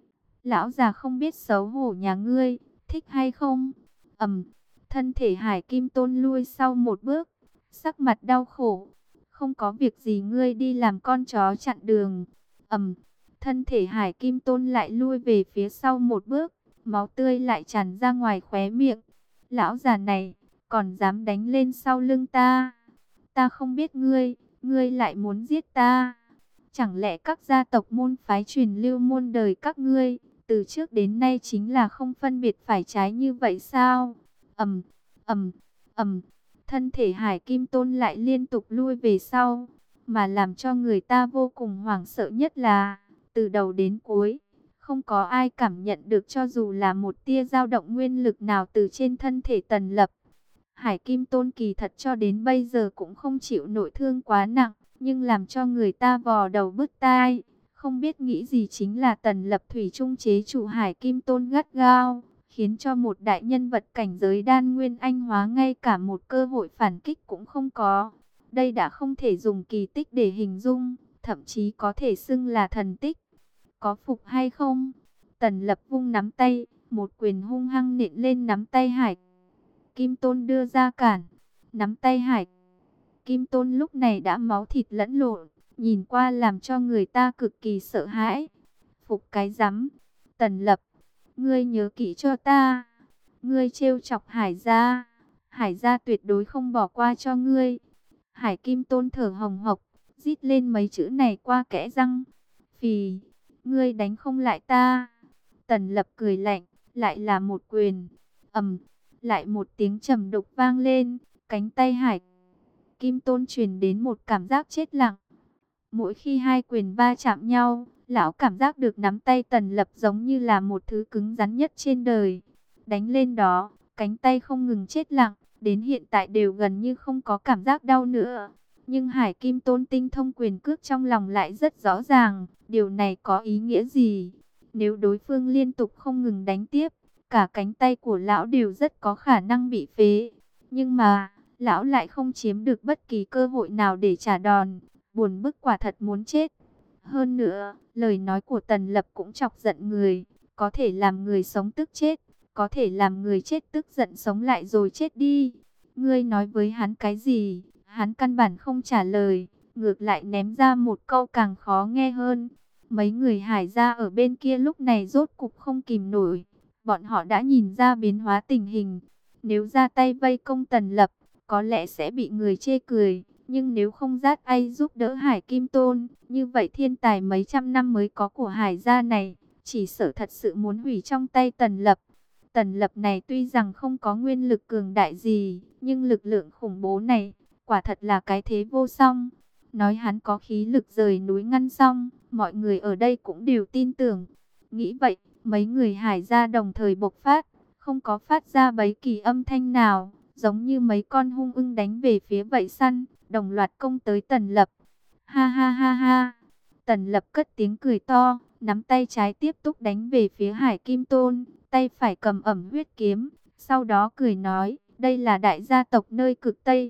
Lão già không biết xấu hổ nhà ngươi, thích hay không? Ầm, thân thể Hải Kim Tôn lui sau một bước, sắc mặt đau khổ. Không có việc gì ngươi đi làm con chó chặn đường. Ầm, thân thể Hải Kim Tôn lại lui về phía sau một bước, máu tươi lại tràn ra ngoài khóe miệng. Lão già này, còn dám đánh lên sau lưng ta. Ta không biết ngươi, ngươi lại muốn giết ta. Chẳng lẽ các gia tộc môn phái truyền lưu muôn đời các ngươi, từ trước đến nay chính là không phân biệt phải trái như vậy sao? Ầm, ầm, ầm, thân thể Hải Kim Tôn lại liên tục lui về sau, mà làm cho người ta vô cùng hoảng sợ nhất là, từ đầu đến cuối, không có ai cảm nhận được cho dù là một tia dao động nguyên lực nào từ trên thân thể Tần Lập. Hải Kim Tôn kỳ thật cho đến bây giờ cũng không chịu nổi thương quá nặng, nhưng làm cho người ta vò đầu bứt tai. Không biết nghĩ gì chính là Tần Lập thủy chung chế trụ Hải Kim Tôn gắt gao, khiến cho một đại nhân vật cảnh giới đan nguyên anh hóa ngay cả một cơ hội phản kích cũng không có. Đây đã không thể dùng kỳ tích để hình dung, thậm chí có thể xưng là thần tích. Có phục hay không? Tần Lập vung nắm tay, một quyền hung hăng nện lên nắm tay Hải Kim Tôn đưa ra cản. Nắm tay Hải Kim Tôn lúc này đã máu thịt lẫn lộn, nhìn qua làm cho người ta cực kỳ sợ hãi. Phục cái rắm, Tần Lập, ngươi nhớ kỹ cho ta. Ngươi trêu chọc Hải gia, Hải gia tuyệt đối không bỏ qua cho ngươi. Hải Kim Tôn thở hồng hộc, rít lên mấy chữ này qua kẽ răng. Phì, ngươi đánh không lại ta. Tần Lập cười lạnh, lại là một quyền. Ầm, lại một tiếng trầm đục vang lên, cánh tay Hải Kim Tôn truyền đến một cảm giác chết lặng. Mỗi khi hai quyền va chạm nhau, lão cảm giác được nắm tay Tần Lập giống như là một thứ cứng rắn nhất trên đời. Đánh lên đó, cánh tay không ngừng chết lặng, đến hiện tại đều gần như không có cảm giác đau nữa. Nhưng Hải Kim Tôn tinh thông quyền cước trong lòng lại rất rõ ràng, điều này có ý nghĩa gì? Nếu đối phương liên tục không ngừng đánh tiếp, cả cánh tay của lão đều rất có khả năng bị phế. Nhưng mà, lão lại không chiếm được bất kỳ cơ hội nào để trả đòn, buồn bực quả thật muốn chết. Hơn nữa, lời nói của Tần Lập cũng chọc giận người, có thể làm người sống tức chết, có thể làm người chết tức giận sống lại rồi chết đi. Ngươi nói với hắn cái gì? Hắn căn bản không trả lời, ngược lại ném ra một câu càng khó nghe hơn. Mấy người Hải gia ở bên kia lúc này rốt cục không kìm nổi, bọn họ đã nhìn ra biến hóa tình hình. Nếu ra tay vây công Tần Lập, có lẽ sẽ bị người chê cười. Nhưng nếu không dát ai giúp đỡ Hải Kim Tôn, như vậy thiên tài mấy trăm năm mới có của Hải gia này, chỉ sợ thật sự muốn hủy trong tay Tần Lập. Tần Lập này tuy rằng không có nguyên lực cường đại gì, nhưng lực lượng khủng bố này, quả thật là cái thế vô song. Nói hắn có khí lực rời núi ngăn sông, mọi người ở đây cũng đều tin tưởng. Nghĩ vậy, mấy người Hải gia đồng thời bộc phát, không có phát ra bấy kỳ âm thanh nào, giống như mấy con hung ưng đánh về phía vậy săn, đồng loạt công tới Tần Lập. Ha ha ha ha, Tần Lập cất tiếng cười to, nắm tay trái tiếp tục đánh về phía Hải Kim Tôn, tay phải cầm ẩm huyết kiếm, sau đó cười nói, đây là đại gia tộc nơi cực Tây.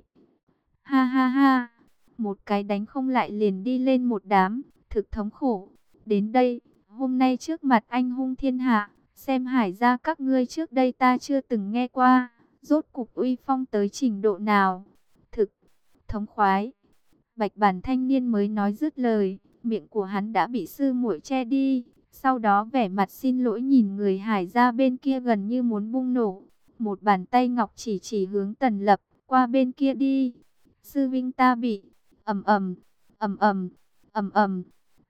Ha ha ha, một cái đánh không lại liền đi lên một đám, thực thống khổ. Đến đây, hôm nay trước mặt anh hung thiên hạ, xem Hải gia các ngươi trước đây ta chưa từng nghe qua, rốt cục uy phong tới trình độ nào. Thực thống khoái. Bạch bản thanh niên mới nói dứt lời, miệng của hắn đã bị sư muội che đi. Sau đó vẻ mặt xin lỗi nhìn người Hải gia bên kia gần như muốn bung nổ. Một bàn tay ngọc chỉ chỉ hướng Tần Lập, qua bên kia đi. Sư vinh ta bị, ầm ầm, ầm ầm, ầm ầm.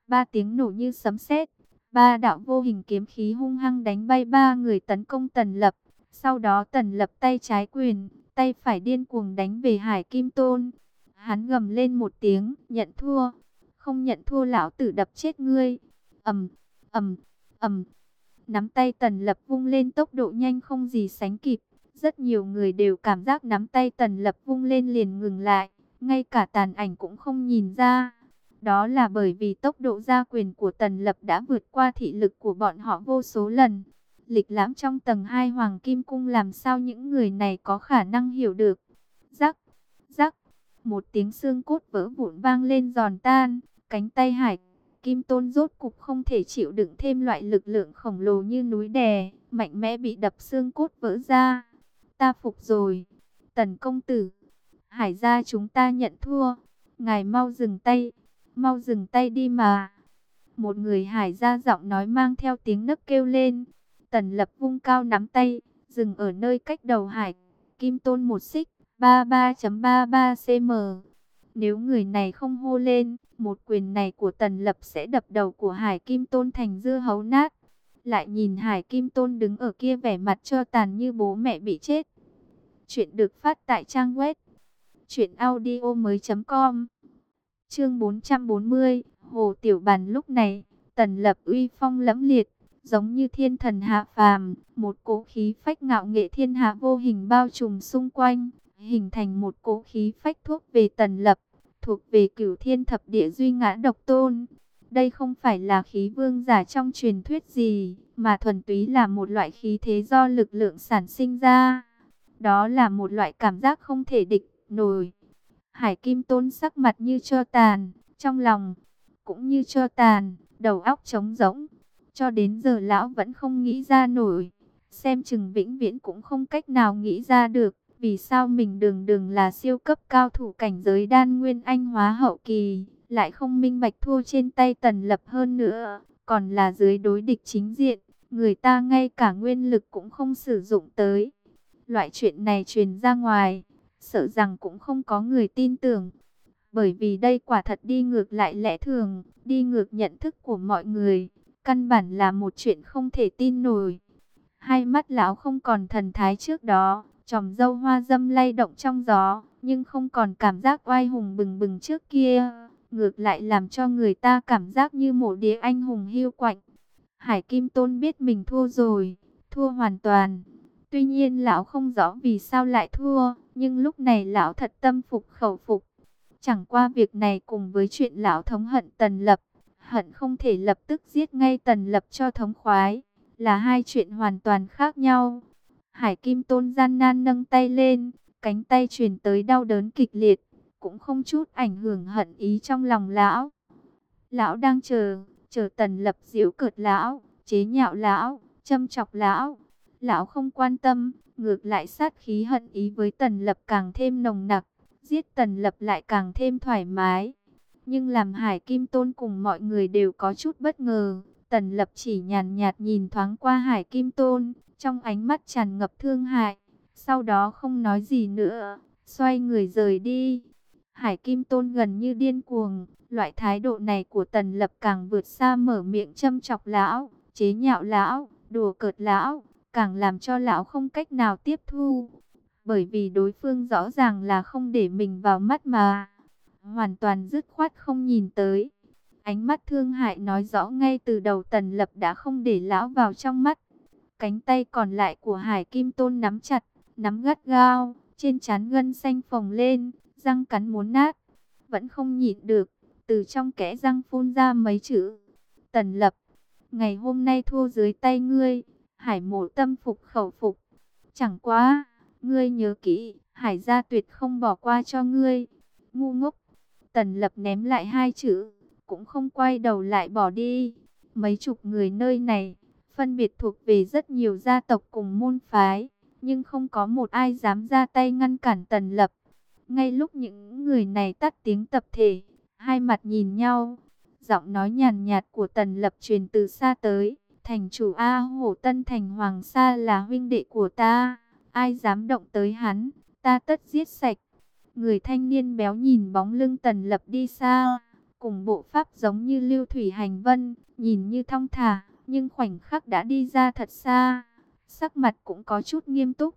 Ba tiếng nổ như sấm sét, ba đạo vô hình kiếm khí hung hăng đánh bay ba người tấn công Tần Lập. Sau đó Tần Lập tay trái quyền, tay phải điên cuồng đánh về Hải Kim Tôn. Hắn gầm lên một tiếng, nhận thua. Không nhận thua lão tử đập chết ngươi. Ầm, ầm, ầm. Nắm tay Tần Lập vung lên tốc độ nhanh không gì sánh kịp. Rất nhiều người đều cảm giác nắm tay Tần Lập vung lên liền ngừng lại. Ngay cả tàn ảnh cũng không nhìn ra. Đó là bởi vì tốc độ ra quyền của Tần Lập đã vượt qua thị lực của bọn họ vô số lần. Lịch lãm trong tầng hai Hoàng Kim Cung làm sao những người này có khả năng hiểu được. Rắc, rắc, một tiếng xương cốt vỡ vụn vang lên giòn tan. Cánh tay Hải Kim Tôn rốt cục không thể chịu đựng thêm loại lực lượng khổng lồ như núi đè, mạnh mẽ bị đập xương cốt vỡ ra. Ta phục rồi, Tần công tử. Hải gia chúng ta nhận thua. Ngài mau dừng tay, mau dừng tay đi mà. Một người Hải gia giọng nói mang theo tiếng nấc kêu lên. Tần Lập vung cao nắm tay, dừng ở nơi cách đầu Hải Kim Tôn một xích, ba mươi ba phẩy ba mươi ba xăng-ti-mét. Nếu người này không hô lên, một quyền này của Tần Lập sẽ đập đầu của Hải Kim Tôn thành dưa hấu nát. Lại nhìn Hải Kim Tôn đứng ở kia vẻ mặt cho tàn như bố mẹ bị chết. Chuyện được phát tại trang web truyện audio mới chấm com. Chương bốn trăm bốn mươi, Hồ Tiểu Bàn. Lúc này, Tần Lập uy phong lẫm liệt, giống như thiên thần hạ phàm, một cỗ khí phách ngạo nghệ thiên hạ vô hình bao trùm xung quanh, hình thành một cỗ khí phách thuộc về Tần Lập, thuộc về Cửu Thiên Thập Địa Duy Ngã Độc Tôn. Đây không phải là khí vương giả trong truyền thuyết gì, mà thuần túy là một loại khí thế do lực lượng sản sinh ra. Đó là một loại cảm giác không thể địch nổi. Hải Kim Tôn sắc mặt như tro tàn, trong lòng cũng như tro tàn, đầu óc trống rỗng. Cho đến giờ lão vẫn không nghĩ ra nổi, xem chừng vĩnh viễn cũng không cách nào nghĩ ra được. Vì sao mình đường đường là siêu cấp cao thủ cảnh giới đan nguyên anh hóa hậu kỳ, lại không minh bạch thua trên tay Tần Lập, hơn nữa còn là dưới đối địch chính diện, người ta ngay cả nguyên lực cũng không sử dụng tới. Loại chuyện này truyền ra ngoài, sợ rằng cũng không có người tin tưởng. Bởi vì đây quả thật đi ngược lại lẽ thường, đi ngược nhận thức của mọi người, căn bản là một chuyện không thể tin nổi. Hai mắt lão không còn thần thái trước đó, chòm râu hoa dâm lay động trong gió, nhưng không còn cảm giác oai hùng bừng bừng trước kia, ngược lại làm cho người ta cảm giác như mộ địa anh hùng hiu quạnh. Hải Kim Tôn biết mình thua rồi, thua hoàn toàn. Tuy nhiên lão không rõ vì sao lại thua, nhưng lúc này lão thật tâm phục khẩu phục. Chẳng qua việc này cùng với chuyện lão thống hận Tần Lập, hận không thể lập tức giết ngay Tần Lập cho thống khoái, là hai chuyện hoàn toàn khác nhau. Hải Kim Tôn gian nan nâng tay lên, cánh tay truyền tới đau đớn kịch liệt, cũng không chút ảnh hưởng hận ý trong lòng lão. Lão đang chờ, chờ Tần Lập giễu cợt lão, chế nhạo lão, châm chọc lão. Lão không quan tâm, ngược lại sát khí hận ý với Tần Lập càng thêm nồng nặc, giết Tần Lập lại càng thêm thoải mái. Nhưng làm Hải Kim Tôn cùng mọi người đều có chút bất ngờ, Tần Lập chỉ nhàn nhạt nhìn thoáng qua Hải Kim Tôn, trong ánh mắt tràn ngập thương hại, sau đó không nói gì nữa, xoay người rời đi. Hải Kim Tôn gần như điên cuồng, loại thái độ này của Tần Lập càng vượt xa mở miệng châm chọc lão, chế nhạo lão, đùa cợt lão, càng làm cho lão không cách nào tiếp thu. Bởi vì đối phương rõ ràng là không để mình vào mắt mà, hoàn toàn dứt khoát không nhìn tới. Ánh mắt thương hại nói rõ ngay từ đầu Tần Lập đã không để lão vào trong mắt. Cánh tay còn lại của Hải Kim Tôn nắm chặt, nắm gắt gao, trên trán gân xanh phồng lên, răng cắn muốn nát. Vẫn không nhịn được, từ trong kẽ răng phun ra mấy chữ: Tần Lập, ngày hôm nay thua dưới tay ngươi, Hải mộ tâm phục khẩu phục. Chẳng quá, ngươi nhớ kỹ, Hải gia tuyệt không bỏ qua cho ngươi. Ngu ngốc. Tần Lập ném lại hai chữ, cũng không quay đầu lại bỏ đi. Mấy chục người nơi này, phân biệt thuộc về rất nhiều gia tộc cùng môn phái, nhưng không có một ai dám ra tay ngăn cản Tần Lập. Ngay lúc những người này tắt tiếng tập thể, hai mặt nhìn nhau, giọng nói nhàn nhạt của Tần Lập truyền từ xa tới: thành chủ A Hổ Tân Thành Hoàng Sa là huynh đệ của ta, ai dám động tới hắn, ta tất giết sạch. Người thanh niên béo nhìn bóng lưng Tần Lập đi xa, cùng bộ pháp giống như lưu thủy hành vân, nhìn như thong thả, nhưng khoảnh khắc đã đi ra thật xa, sắc mặt cũng có chút nghiêm túc.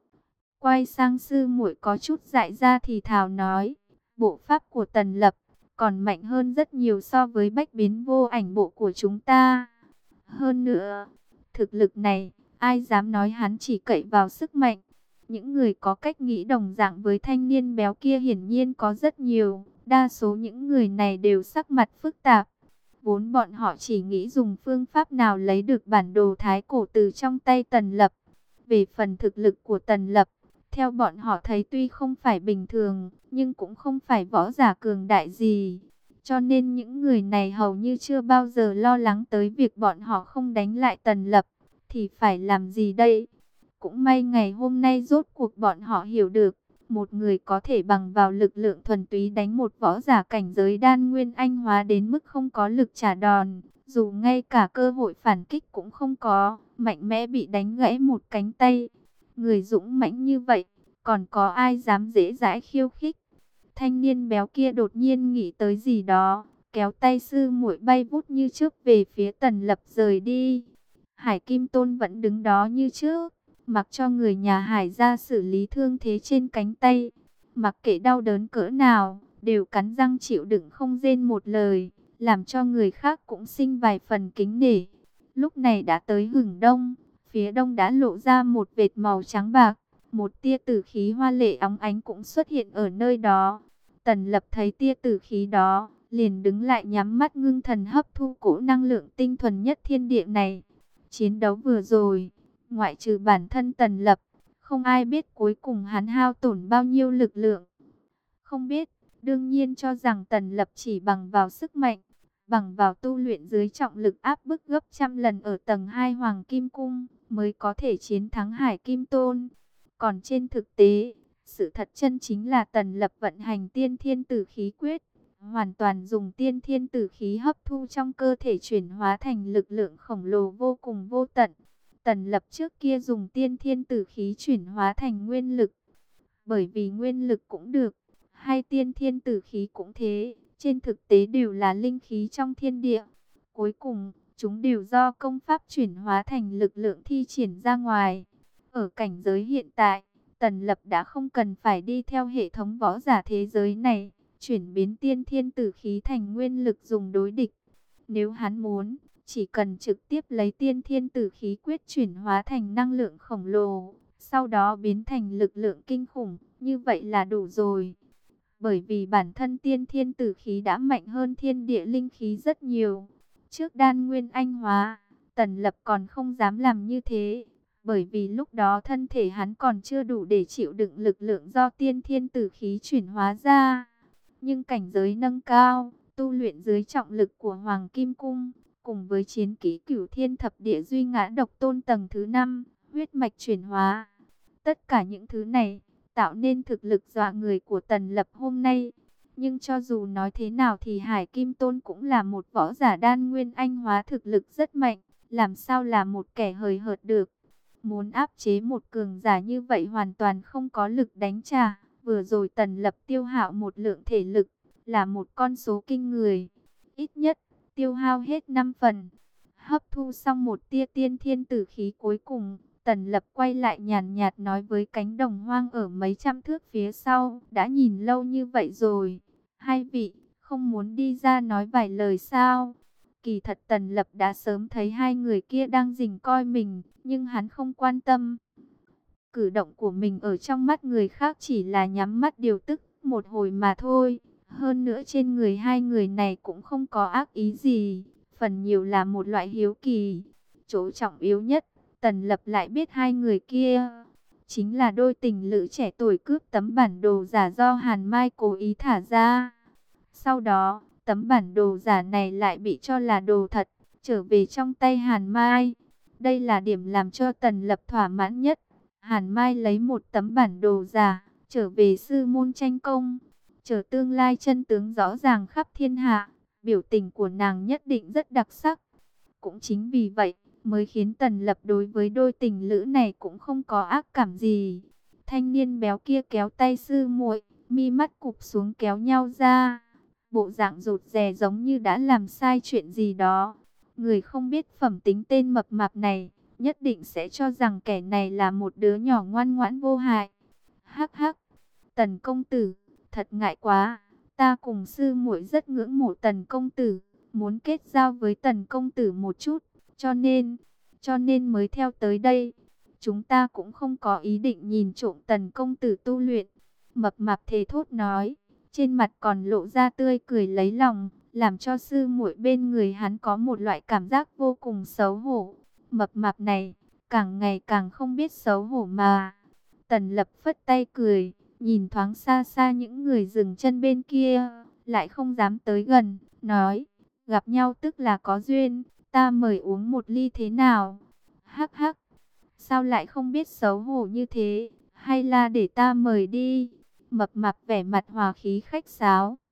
Quay sang sư muội có chút dại ra thì thào nói, bộ pháp của Tần Lập còn mạnh hơn rất nhiều so với bách biến vô ảnh bộ của chúng ta. Hơn nữa, thực lực này, ai dám nói hắn chỉ cậy vào sức mạnh. Những người có cách nghĩ đồng dạng với thanh niên béo kia hiển nhiên có rất nhiều. Đa số những người này đều sắc mặt phức tạp. Vốn bọn họ chỉ nghĩ dùng phương pháp nào lấy được bản đồ thái cổ từ trong tay Tần Lập. Về phần thực lực của Tần Lập, theo bọn họ thấy tuy không phải bình thường, nhưng cũng không phải võ giả cường đại gì. Cho nên những người này hầu như chưa bao giờ lo lắng tới việc bọn họ không đánh lại Tần Lập. Thì phải làm gì đây? Cũng may ngày hôm nay rốt cuộc bọn họ hiểu được. Một người có thể bằng vào lực lượng thuần túy đánh một võ giả cảnh giới đan nguyên anh hóa đến mức không có lực trả đòn. Dù ngay cả cơ hội phản kích cũng không có, mạnh mẽ bị đánh gãy một cánh tay. Người dũng mãnh như vậy, còn có ai dám dễ dãi khiêu khích? Thanh niên béo kia đột nhiên nghĩ tới gì đó, kéo tay sư muội bay vút như trước về phía Tần Lập rời đi. Hải Kim Tôn vẫn đứng đó như trước, mặc cho người nhà Hải ra xử lý thương thế trên cánh tay. Mặc kệ đau đớn cỡ nào, đều cắn răng chịu đựng không rên một lời, làm cho người khác cũng sinh vài phần kính nể. Lúc này đã tới hừng đông, phía đông đã lộ ra một vệt màu trắng bạc, một tia tử khí hoa lệ óng ánh cũng xuất hiện ở nơi đó. Tần Lập thấy tia tử khí đó, liền đứng lại nhắm mắt ngưng thần hấp thu cỗ năng lượng tinh thuần nhất thiên địa này. Chiến đấu vừa rồi, ngoại trừ bản thân Tần Lập, không ai biết cuối cùng hắn hao tổn bao nhiêu lực lượng. Không biết, đương nhiên cho rằng Tần Lập chỉ bằng vào sức mạnh, bằng vào tu luyện dưới trọng lực áp bức gấp trăm lần ở tầng hai Hoàng Kim Cung, mới có thể chiến thắng Hải Kim Tôn. Còn trên thực tế, sự thật chân chính là Tần Lập vận hành tiên thiên tử khí quyết, hoàn toàn dùng tiên thiên tử khí hấp thu trong cơ thể chuyển hóa thành lực lượng khổng lồ vô cùng vô tận. Tần Lập trước kia dùng tiên thiên tử khí chuyển hóa thành nguyên lực, bởi vì nguyên lực cũng được, hay tiên thiên tử khí cũng thế, trên thực tế đều là linh khí trong thiên địa. Cuối cùng, chúng đều do công pháp chuyển hóa thành lực lượng thi triển ra ngoài. Ở cảnh giới hiện tại, Tần Lập đã không cần phải đi theo hệ thống võ giả thế giới này, chuyển biến tiên thiên tử khí thành nguyên lực dùng đối địch. Nếu hắn muốn, chỉ cần trực tiếp lấy tiên thiên tử khí quyết chuyển hóa thành năng lượng khổng lồ, sau đó biến thành lực lượng kinh khủng, như vậy là đủ rồi. Bởi vì bản thân tiên thiên tử khí đã mạnh hơn thiên địa linh khí rất nhiều. Trước đan nguyên anh hóa, Tần Lập còn không dám làm như thế, bởi vì lúc đó thân thể hắn còn chưa đủ để chịu đựng lực lượng do tiên thiên tử khí chuyển hóa ra. Nhưng cảnh giới nâng cao, tu luyện dưới trọng lực của Hoàng Kim Cung, cùng với chiến kỹ Cửu Thiên Thập Địa Duy Ngã Độc Tôn tầng thứ năm, huyết mạch chuyển hóa. Tất cả những thứ này tạo nên thực lực dọa người của Tần Lập hôm nay. Nhưng cho dù nói thế nào thì Hải Kim Tôn cũng là một võ giả đan nguyên anh hóa thực lực rất mạnh, làm sao là một kẻ hời hợt được. Muốn áp chế một cường giả như vậy hoàn toàn không có lực đánh trả. Vừa rồi Tần Lập tiêu hao một lượng thể lực, là một con số kinh người. Ít nhất, tiêu hao hết năm phần. Hấp thu xong một tia tiên thiên tử khí cuối cùng, Tần Lập quay lại nhàn nhạt nói với cánh đồng hoang ở mấy trăm thước phía sau. Đã nhìn lâu như vậy rồi, hai vị, không muốn đi ra nói vài lời sao? Kỳ thật Tần Lập đã sớm thấy hai người kia đang rình coi mình, nhưng hắn không quan tâm. Cử động của mình ở trong mắt người khác chỉ là nhắm mắt điều tức một hồi mà thôi. Hơn nữa trên người hai người này cũng không có ác ý gì, phần nhiều là một loại hiếu kỳ. Chỗ trọng yếu nhất, Tần Lập lại biết hai người kia chính là đôi tình lữ trẻ tuổi cướp tấm bản đồ giả do Hàn Mai cố ý thả ra. Sau đó, tấm bản đồ giả này lại bị cho là đồ thật, trở về trong tay Hàn Mai. Đây là điểm làm cho Tần Lập thỏa mãn nhất. Hàn Mai lấy một tấm bản đồ giả, trở về sư môn tranh công, chờ tương lai chân tướng rõ ràng khắp thiên hạ. Biểu tình của nàng nhất định rất đặc sắc. Cũng chính vì vậy, mới khiến Tần Lập đối với đôi tình lữ này cũng không có ác cảm gì. Thanh niên béo kia kéo tay sư muội, mi mắt cụp xuống kéo nhau ra. bộ dạng rụt rè giống như đã làm sai chuyện gì đó. Người không biết phẩm tính tên mập mạp này, nhất định sẽ cho rằng kẻ này là một đứa nhỏ ngoan ngoãn vô hại. Hắc hắc, Tần công tử, thật ngại quá, ta cùng sư muội rất ngưỡng mộ Tần công tử, muốn kết giao với Tần công tử một chút, cho nên, cho nên mới theo tới đây. Chúng ta cũng không có ý định nhìn trộm Tần công tử tu luyện. Mập mạp thề thốt nói, trên mặt còn lộ ra tươi cười lấy lòng, làm cho sư muội bên người hắn có một loại cảm giác vô cùng xấu hổ. Mập mạp này, càng ngày càng không biết xấu hổ mà. Tần Lập phất tay cười, nhìn thoáng xa xa những người dừng chân bên kia, lại không dám tới gần, nói, gặp nhau tức là có duyên, ta mời uống một ly thế nào? Hắc hắc, sao lại không biết xấu hổ như thế, hay là để ta mời đi? Mập mạp vẻ mặt hòa khí khách sáo.